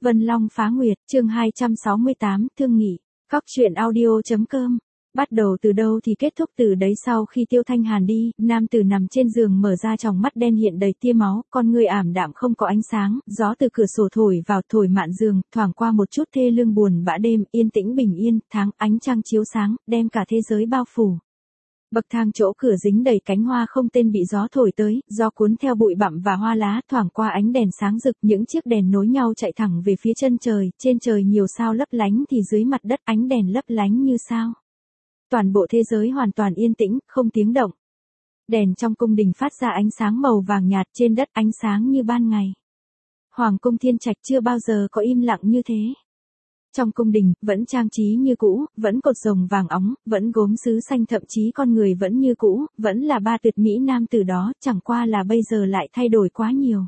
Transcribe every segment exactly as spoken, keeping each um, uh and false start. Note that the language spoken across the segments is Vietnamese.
Vân Long Phá Nguyệt, chương hai trăm sáu mươi tám, thương nghị. Góc truyện audio.com. Bắt đầu từ đâu thì kết thúc từ đấy. Sau khi Tiêu Thanh Hàn đi, nam tử nằm trên giường mở ra tròng mắt đen hiện đầy tia máu, con người ảm đạm không có ánh sáng, gió từ cửa sổ thổi vào thổi mạn giường, thoảng qua một chút thê lương buồn bã. Đêm yên tĩnh bình yên, tháng ánh trăng chiếu sáng, đem cả thế giới bao phủ. Bậc thang chỗ cửa dính đầy cánh hoa không tên bị gió thổi tới, gió cuốn theo bụi bặm và hoa lá, thoảng qua ánh đèn sáng rực, những chiếc đèn nối nhau chạy thẳng về phía chân trời, trên trời nhiều sao lấp lánh thì dưới mặt đất ánh đèn lấp lánh như sao. Toàn bộ thế giới hoàn toàn yên tĩnh, không tiếng động. Đèn trong cung đình phát ra ánh sáng màu vàng nhạt, trên đất ánh sáng như ban ngày. Hoàng cung Thiên Trạch chưa bao giờ có im lặng như thế. Trong cung đình, vẫn trang trí như cũ, vẫn cột rồng vàng óng, vẫn gốm sứ xanh, thậm chí con người vẫn như cũ, vẫn là ba tuyệt mỹ nam tử đó, chẳng qua là bây giờ lại thay đổi quá nhiều.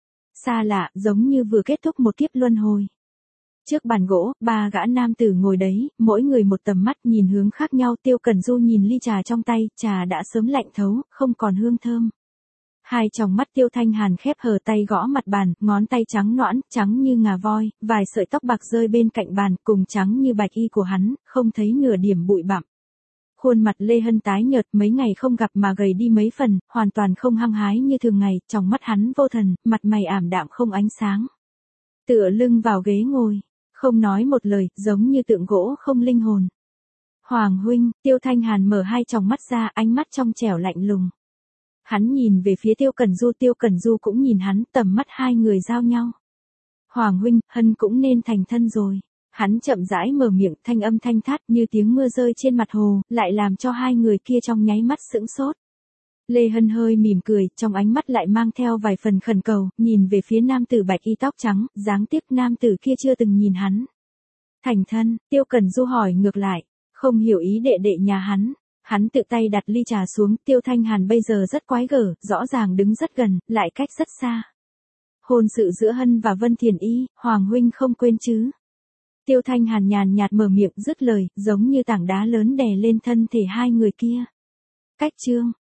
Xa lạ, giống như vừa kết thúc một kiếp luân hồi. Trước bàn gỗ, ba gã nam tử ngồi đấy, mỗi người một tầm mắt nhìn hướng khác nhau. Tiêu Cẩn Du nhìn ly trà trong tay, trà đã sớm lạnh thấu, không còn hương thơm. Hai tròng mắt Tiêu Thanh Hàn khép hờ, tay gõ mặt bàn, ngón tay trắng nõn, trắng như ngà voi, vài sợi tóc bạc rơi bên cạnh bàn, cùng trắng như bạch y của hắn, không thấy nửa điểm bụi bặm. Khuôn mặt Lê Hân tái nhợt, mấy ngày không gặp mà gầy đi mấy phần, hoàn toàn không hăng hái như thường ngày, trong mắt hắn vô thần, mặt mày ảm đạm không ánh sáng. Tựa lưng vào ghế ngồi, không nói một lời, giống như tượng gỗ không linh hồn. Hoàng huynh, Tiêu Thanh Hàn mở hai tròng mắt ra, ánh mắt trong trẻo lạnh lùng. Hắn nhìn về phía Tiêu Cẩn Du, Tiêu Cẩn Du cũng nhìn hắn, tầm mắt hai người giao nhau. Hoàng huynh, Hân cũng nên thành thân rồi. Hắn chậm rãi mở miệng, thanh âm thanh thát như tiếng mưa rơi trên mặt hồ, lại làm cho hai người kia trong nháy mắt sững sốt. Lê Hân hơi mỉm cười, trong ánh mắt lại mang theo vài phần khẩn cầu, nhìn về phía nam tử bạch y tóc trắng, dáng tiếc nam tử kia chưa từng nhìn hắn. Thành thân, Tiêu Cẩn Du hỏi ngược lại, không hiểu ý đệ đệ nhà hắn. Hắn tự tay đặt ly trà xuống. Tiêu Thanh Hàn bây giờ rất quái gở, rõ ràng đứng rất gần, lại cách rất xa. Hôn sự giữa Hân và Vân Thiền Y, Hoàng huynh không quên chứ? Tiêu Thanh Hàn nhàn nhạt mở miệng, dứt lời, giống như tảng đá lớn đè lên thân thể hai người kia. Cách chương,